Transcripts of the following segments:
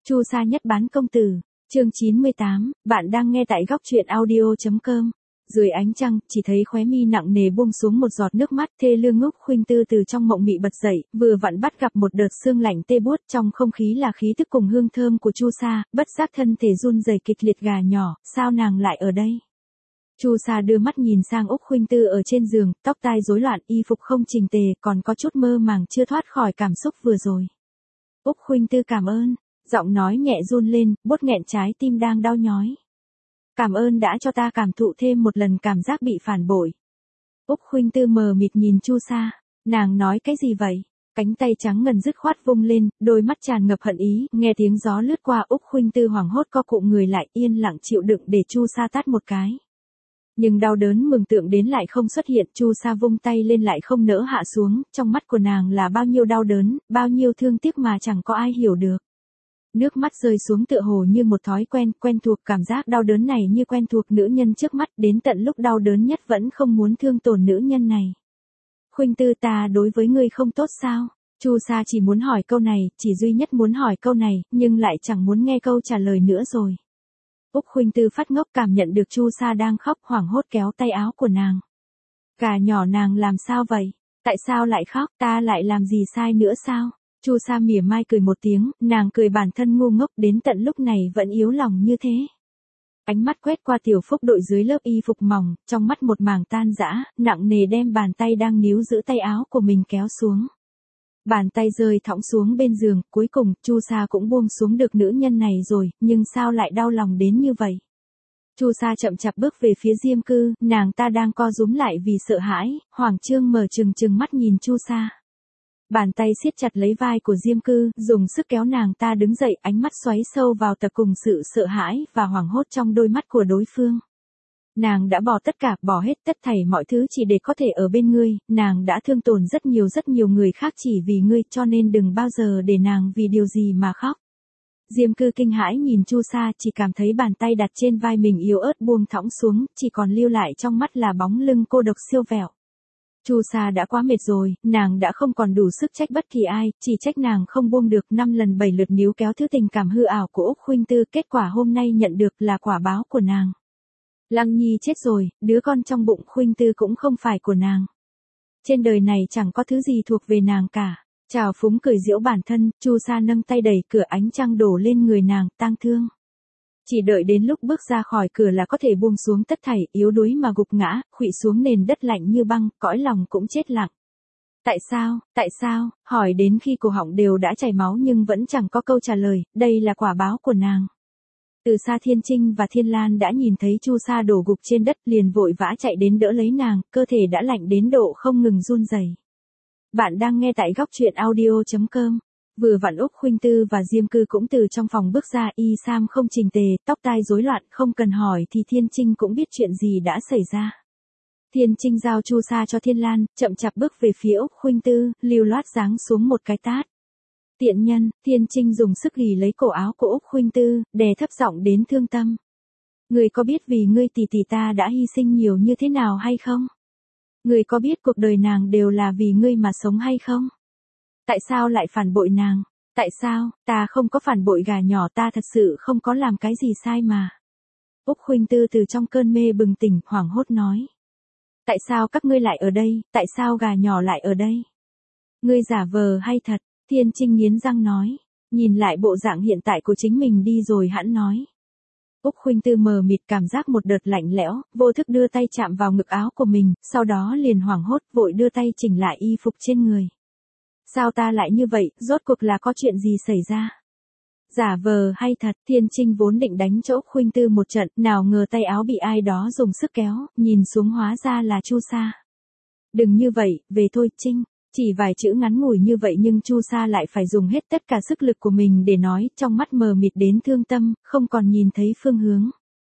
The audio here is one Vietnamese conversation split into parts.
Chu Sa nhất bán công tử, chương 98, bạn đang nghe tại góc truyện audio.com. Dưới ánh trăng, chỉ thấy khóe mi nặng nề buông xuống một giọt nước mắt. Thê Lương Úc Khuynh Tư từ trong mộng mị bật dậy, vừa vặn bắt gặp một đợt sương lạnh tê buốt, trong không khí là khí tức cùng hương thơm của Chu Sa, bất giác thân thể run rẩy kịch liệt. Gà nhỏ, sao nàng lại ở đây? Chu Sa đưa mắt nhìn sang Úc Khuynh Tư ở trên giường, tóc tai rối loạn, y phục không chỉnh tề, còn có chút mơ màng chưa thoát khỏi cảm xúc vừa rồi. Úc Khuynh Tư cảm ơn. Giọng nói nhẹ run lên, bốt nghẹn trái tim đang đau nhói. Cảm ơn đã cho ta cảm thụ thêm một lần cảm giác bị phản bội. Úc Khuynh Tư mờ mịt nhìn Chu Sa, nàng nói cái gì vậy? Cánh tay trắng ngần dứt khoát vung lên, đôi mắt tràn ngập hận ý, nghe tiếng gió lướt qua. Úc Khuynh Tư hoảng hốt co cụm người lại, yên lặng chịu đựng để Chu Sa tát một cái. Nhưng đau đớn mường tượng đến lại không xuất hiện. Chu Sa vung tay lên lại không nỡ hạ xuống, trong mắt của nàng là bao nhiêu đau đớn, bao nhiêu thương tiếc mà chẳng có ai hiểu được. Nước mắt rơi xuống tựa hồ như một thói quen, quen thuộc. Cảm giác đau đớn này như quen thuộc nữ nhân trước mắt, đến tận lúc đau đớn nhất vẫn không muốn thương tổn nữ nhân này. Khuynh Tư, ta đối với ngươi không tốt sao? Chu Sa chỉ muốn hỏi câu này, chỉ duy nhất muốn hỏi câu này, nhưng lại chẳng muốn nghe câu trả lời nữa rồi. Úc Khuynh Tư phát ngốc, cảm nhận được Chu Sa đang khóc, hoảng hốt kéo tay áo của nàng. Gà nhỏ, nàng làm sao vậy? Tại sao lại khóc? Ta lại làm gì sai nữa sao? Chu Sa mỉa mai cười một tiếng, nàng cười bản thân ngu ngốc, đến tận lúc này vẫn yếu lòng như thế. Ánh mắt quét qua tiểu phúc đội dưới lớp y phục mỏng, trong mắt một mảng tan rã, nặng nề đem bàn tay đang níu giữ tay áo của mình kéo xuống. Bàn tay rơi thõng xuống bên giường, cuối cùng, Chu Sa cũng buông xuống được nữ nhân này rồi, nhưng sao lại đau lòng đến như vậy? Chu Sa chậm chạp bước về phía Diêm Cư, nàng ta đang co rúm lại vì sợ hãi, Hoàng Trương mở trừng mắt nhìn Chu Sa. Bàn tay siết chặt lấy vai của Diêm Cư, dùng sức kéo nàng ta đứng dậy, ánh mắt xoáy sâu vào tập cùng sự sợ hãi và hoảng hốt trong đôi mắt của đối phương. Nàng đã bỏ tất cả, bỏ hết tất thảy mọi thứ chỉ để có thể ở bên ngươi, nàng đã thương tổn rất nhiều người khác chỉ vì ngươi, cho nên đừng bao giờ để nàng vì điều gì mà khóc. Diêm Cư kinh hãi nhìn Chu Sa, chỉ cảm thấy bàn tay đặt trên vai mình yếu ớt buông thõng xuống, chỉ còn lưu lại trong mắt là bóng lưng cô độc siêu vẹo. Chu Sa đã quá mệt rồi, nàng đã không còn đủ sức trách bất kỳ ai, chỉ trách nàng không buông được 5 lần 7 lượt níu kéo thứ tình cảm hư ảo của Úc Khuynh Tư. Kết quả hôm nay nhận được là quả báo của nàng. Lăng Nhi chết rồi, đứa con trong bụng Khuynh Tư cũng không phải của nàng. Trên đời này chẳng có thứ gì thuộc về nàng cả. Trào phúng cười giễu bản thân, Chu Sa nâng tay đẩy cửa, ánh trăng đổ lên người nàng, tang thương. Chỉ đợi đến lúc bước ra khỏi cửa là có thể buông xuống tất thảy, yếu đuối mà gục ngã, khuỵu xuống nền đất lạnh như băng, cõi lòng cũng chết lặng. Tại sao, hỏi đến khi cổ họng đều đã chảy máu nhưng vẫn chẳng có câu trả lời, đây là quả báo của nàng. Từ xa Thiên Trinh và Thiên Lan đã nhìn thấy Chu Sa đổ gục trên đất, liền vội vã chạy đến đỡ lấy nàng, cơ thể đã lạnh đến độ không ngừng run rẩy. Bạn đang nghe tại góc truyện audio.com. Vừa vặn Úc Khuynh Tư và Diêm Cư cũng từ trong phòng bước ra, y sam không chỉnh tề, tóc tai rối loạn, không cần hỏi thì Thiên Trinh cũng biết chuyện gì đã xảy ra. Thiên Trinh giao Chu Sa cho Thiên Lan, chậm chạp bước về phía Úc Khuynh Tư, lưu loát giáng xuống một cái tát. Tiện nhân, Thiên Trinh dùng sức ghì lấy cổ áo của Úc Khuynh Tư, đè thấp giọng đến thương tâm. Ngươi có biết vì ngươi tỷ tỷ ta đã hy sinh nhiều như thế nào hay không? Ngươi có biết cuộc đời nàng đều là vì ngươi mà sống hay không? Tại sao lại phản bội nàng? Tại sao? Ta không có phản bội gà nhỏ, ta thật sự không có làm cái gì sai mà. Úc Khuynh Tư từ trong cơn mê bừng tỉnh, hoảng hốt nói. Tại sao các ngươi lại ở đây? Tại sao gà nhỏ lại ở đây? Ngươi giả vờ hay thật? Thiên Trinh nghiến răng nói. Nhìn lại bộ dạng hiện tại của chính mình đi rồi hẵng nói. Úc Khuynh Tư mờ mịt, cảm giác một đợt lạnh lẽo, vô thức đưa tay chạm vào ngực áo của mình, sau đó liền hoảng hốt vội đưa tay chỉnh lại y phục trên người. Sao ta lại như vậy, rốt cuộc là có chuyện gì xảy ra? Giả vờ hay thật? Thiên Trinh vốn định đánh cho Úc Khuynh Tư một trận, nào ngờ tay áo bị ai đó dùng sức kéo, nhìn xuống hóa ra là Chu Sa. Đừng như vậy, về thôi Trinh. Chỉ vài chữ ngắn ngủi như vậy nhưng Chu Sa lại phải dùng hết tất cả sức lực của mình để nói, trong mắt mờ mịt đến thương tâm, không còn nhìn thấy phương hướng.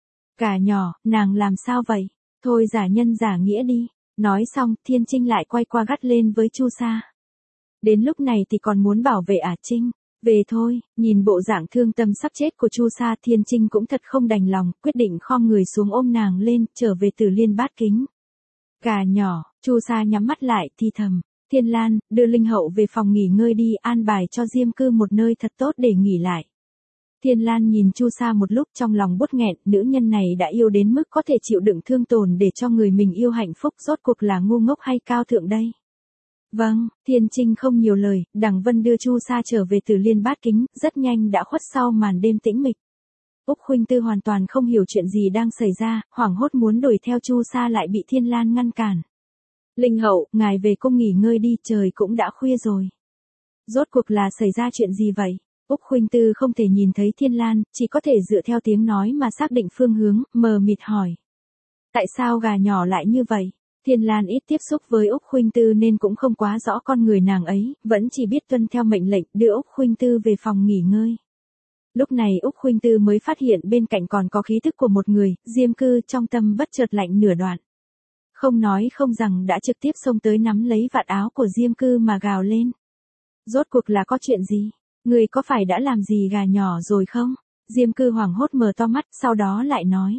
Gà nhỏ, nàng làm sao vậy? Thôi giả nhân giả nghĩa đi. Nói xong, Thiên Trinh lại quay qua gắt lên với Chu Sa. Đến lúc này thì còn muốn bảo vệ à Trinh? Về thôi. Nhìn bộ dạng thương tâm sắp chết của Chu Sa, Thiên Trinh cũng thật không đành lòng, quyết định khom người xuống ôm nàng lên, trở về Tử Liên Bát Kính. Gà nhỏ, Chu Sa nhắm mắt lại, thì thầm. Thiên Lan, đưa Linh Hậu về phòng nghỉ ngơi đi, an bài cho Diêm Cư một nơi thật tốt để nghỉ lại. Thiên Lan nhìn Chu Sa một lúc trong lòng buốt nghẹn, nữ nhân này đã yêu đến mức có thể chịu đựng thương tổn để cho người mình yêu hạnh phúc, rốt cuộc là ngu ngốc hay cao thượng đây? Vâng, Thiên Trinh không nhiều lời, Đằng Vân đưa Chu Sa trở về Tử Liên Bát Kính, rất nhanh đã khuất sau màn đêm tĩnh mịch. Úc Khuynh Tư hoàn toàn không hiểu chuyện gì đang xảy ra, hoảng hốt muốn đuổi theo Chu Sa lại bị Thiên Lan ngăn cản. Linh hậu, ngài về cung nghỉ ngơi đi, trời cũng đã khuya rồi. Rốt cuộc là xảy ra chuyện gì vậy? Úc Khuynh Tư không thể nhìn thấy Thiên Lan, chỉ có thể dựa theo tiếng nói mà xác định phương hướng, mờ mịt hỏi. Tại sao gà nhỏ lại như vậy? Thiên Lan ít tiếp xúc với Úc Khuynh Tư nên cũng không quá rõ con người nàng ấy, vẫn chỉ biết tuân theo mệnh lệnh đưa Úc Khuynh Tư về phòng nghỉ ngơi. Lúc này Úc Khuynh Tư mới phát hiện bên cạnh còn có khí tức của một người, Diêm Cư, trong tâm bất chợt lạnh nửa đoạn. Không nói không rằng đã trực tiếp xông tới nắm lấy vạt áo của Diêm Cư mà gào lên. Rốt cuộc là có chuyện gì? Người có phải đã làm gì gà nhỏ rồi không? Diêm Cư hoảng hốt mở to mắt, sau đó lại nói.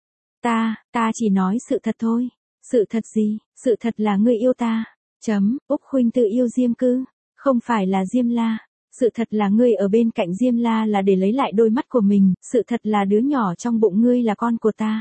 Ta chỉ nói sự thật thôi. Sự thật gì? Sự thật là ngươi yêu ta. Úc Khuynh Tư yêu Diêm Cư, không phải là Diêm La. Sự thật là ngươi ở bên cạnh Diêm La là để lấy lại đôi mắt của mình, sự thật là đứa nhỏ trong bụng ngươi là con của ta.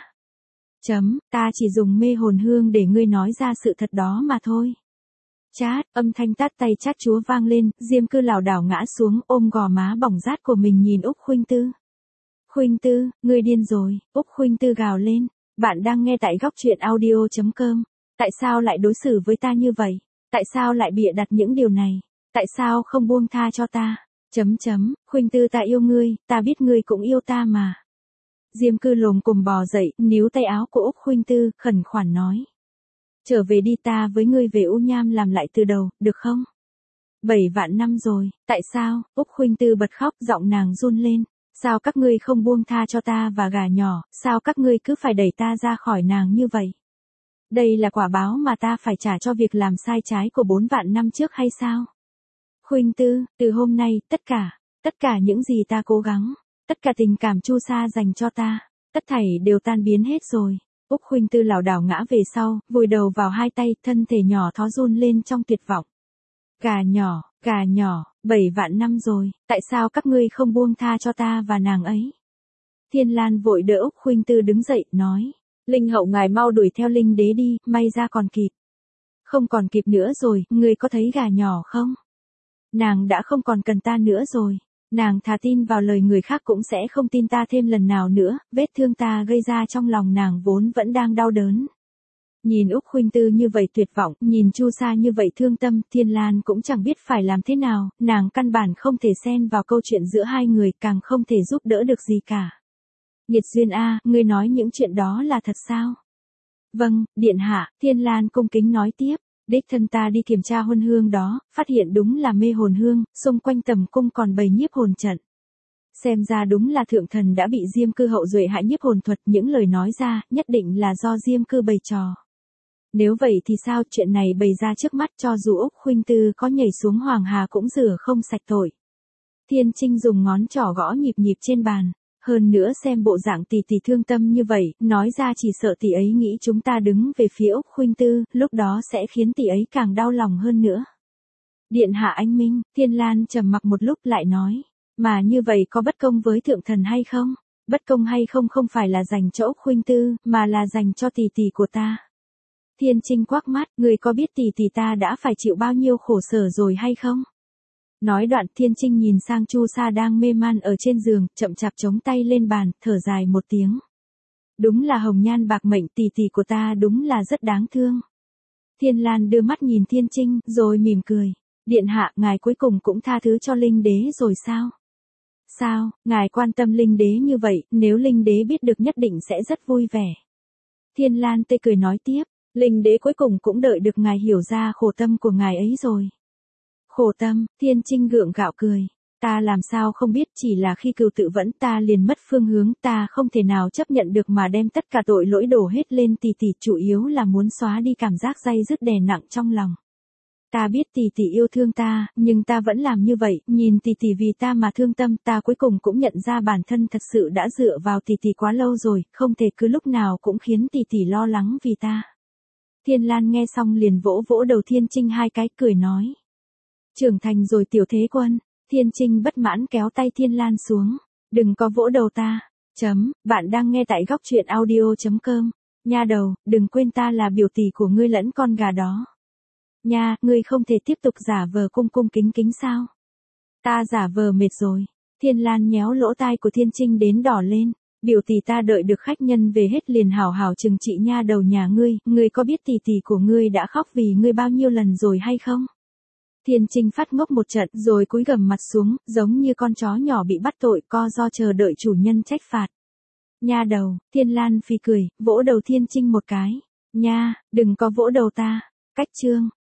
Ta chỉ dùng mê hồn hương để ngươi nói ra sự thật đó mà thôi. Chát, âm thanh tát tay chát chúa vang lên, Diêm Cư lảo đảo ngã xuống ôm gò má bỏng rát của mình nhìn Úc Khuynh Tư. Khuynh Tư, ngươi điên rồi, Úc Khuynh Tư gào lên. Bạn đang nghe tại góc truyện audio.com. Tại sao lại đối xử với ta như vậy? Tại sao lại bịa đặt những điều này? Tại sao không buông tha cho ta? Khuynh Tư, ta yêu ngươi, ta biết ngươi cũng yêu ta mà. Diêm Cư lồm cồm bò dậy, níu tay áo của Úc Khuynh Tư, khẩn khoản nói. Trở về đi, ta với ngươi về U Nham làm lại từ đầu, được không? 7 vạn năm rồi, tại sao? Úc Khuynh Tư bật khóc, giọng nàng run lên. Sao các ngươi không buông tha cho ta và gà nhỏ, sao các ngươi cứ phải đẩy ta ra khỏi nàng như vậy? Đây là quả báo mà ta phải trả cho việc làm sai trái của 4 vạn năm trước hay sao? Khuynh Tư, từ hôm nay, tất cả những gì ta cố gắng, tất cả tình cảm Chu Sa dành cho ta, tất thảy đều tan biến hết rồi. Úc Khuynh Tư lảo đảo ngã về sau, vùi đầu vào hai tay, thân thể nhỏ thó run lên trong tuyệt vọng. Gà nhỏ, 7 vạn năm rồi, tại sao các ngươi không buông tha cho ta và nàng ấy? Thiên Lan vội đỡ Úc Khuynh Tư đứng dậy, nói. Linh hậu, ngài mau đuổi theo Linh đế đi, may ra còn kịp. Không còn kịp nữa rồi, ngươi có thấy gà nhỏ không? Nàng đã không còn cần ta nữa rồi. Nàng thà tin vào lời người khác cũng sẽ không tin ta thêm lần nào nữa, vết thương ta gây ra trong lòng nàng vốn vẫn đang đau đớn. Nhìn Úc Khuynh Tư như vậy tuyệt vọng, nhìn Chu Sa như vậy thương tâm, Thiên Lan cũng chẳng biết phải làm thế nào, nàng căn bản không thể xen vào câu chuyện giữa hai người, càng không thể giúp đỡ được gì cả. Nghiệt duyên a, ngươi nói những chuyện đó là thật sao? Vâng, điện hạ, Thiên Lan cung kính nói tiếp. Đích thân ta đi kiểm tra huân hương đó, phát hiện đúng là mê hồn hương, xung quanh tầm cung còn bày nhiếp hồn trận. Xem ra đúng là thượng thần đã bị Diêm Cư hậu duệ hại nhiếp hồn thuật, những lời nói ra, nhất định là do Diêm Cư bày trò. Nếu vậy thì sao, chuyện này bày ra trước mắt, cho dù Úc Khuynh Tư có nhảy xuống Hoàng Hà cũng rửa không sạch tội. Thiên Trinh dùng ngón trỏ gõ nhịp nhịp trên bàn. Hơn nữa xem bộ dạng tỷ tỷ thương tâm như vậy, nói ra chỉ sợ tỷ ấy nghĩ chúng ta đứng về phía Úc Khuynh Tư, lúc đó sẽ khiến tỷ ấy càng đau lòng hơn nữa. Điện hạ anh minh, Thiên Lan trầm mặc một lúc lại nói, mà như vậy có bất công với thượng thần hay không? Bất công hay không không phải là dành cho Úc Khuynh Tư, mà là dành cho tỷ tỷ của ta. Thiên Trinh quắc mắt, người có biết tỷ tỷ ta đã phải chịu bao nhiêu khổ sở rồi hay không? Nói đoạn, Thiên Trinh nhìn sang Chu Sa đang mê man ở trên giường, chậm chạp chống tay lên bàn, thở dài một tiếng. Đúng là hồng nhan bạc mệnh, tỷ tỷ của ta đúng là rất đáng thương. Thiên Lan đưa mắt nhìn Thiên Trinh, rồi mỉm cười. Điện hạ, ngài cuối cùng cũng tha thứ cho Linh đế rồi sao? Sao, ngài quan tâm Linh đế như vậy, nếu Linh đế biết được nhất định sẽ rất vui vẻ. Thiên Lan tê cười nói tiếp, Linh đế cuối cùng cũng đợi được ngài hiểu ra khổ tâm của ngài ấy rồi. Khổ tâm, Thiên Trinh gượng gạo cười. Ta làm sao không biết, chỉ là khi cừu tự vẫn ta liền mất phương hướng, ta không thể nào chấp nhận được mà đem tất cả tội lỗi đổ hết lên tỷ tỷ, chủ yếu là muốn xóa đi cảm giác day dứt đè nặng trong lòng. Ta biết tỷ tỷ yêu thương ta, nhưng ta vẫn làm như vậy, nhìn tỷ tỷ vì ta mà thương tâm, ta cuối cùng cũng nhận ra bản thân thật sự đã dựa vào tỷ tỷ quá lâu rồi, không thể cứ lúc nào cũng khiến tỷ tỷ lo lắng vì ta. Thiên Lan nghe xong liền vỗ vỗ đầu Thiên Trinh hai cái, cười nói. Trưởng thành rồi tiểu thế quân. Thiên Trinh bất mãn kéo tay Thiên Lan xuống. đừng có vỗ đầu ta. Bạn đang nghe tại góc truyện audio.com. Nha đầu, đừng quên ta là biểu tỷ của ngươi lẫn con gà đó. Nha, ngươi không thể tiếp tục giả vờ cung cung kính kính sao? Ta giả vờ mệt rồi. Thiên Lan nhéo lỗ tai của Thiên Trinh đến đỏ lên. Biểu tỷ ta đợi được khách nhân về hết liền hảo hảo trừng trị nha đầu nhà ngươi có biết tỷ tỷ của ngươi đã khóc vì ngươi bao nhiêu lần rồi hay không? Thiên Trinh phát ngốc một trận rồi cúi gằm mặt xuống, giống như con chó nhỏ bị bắt tội co do chờ đợi chủ nhân trách phạt. Nha đầu, Thiên Lan phì cười, vỗ đầu Thiên Trinh một cái. Nha, đừng có vỗ đầu ta. Cách chương.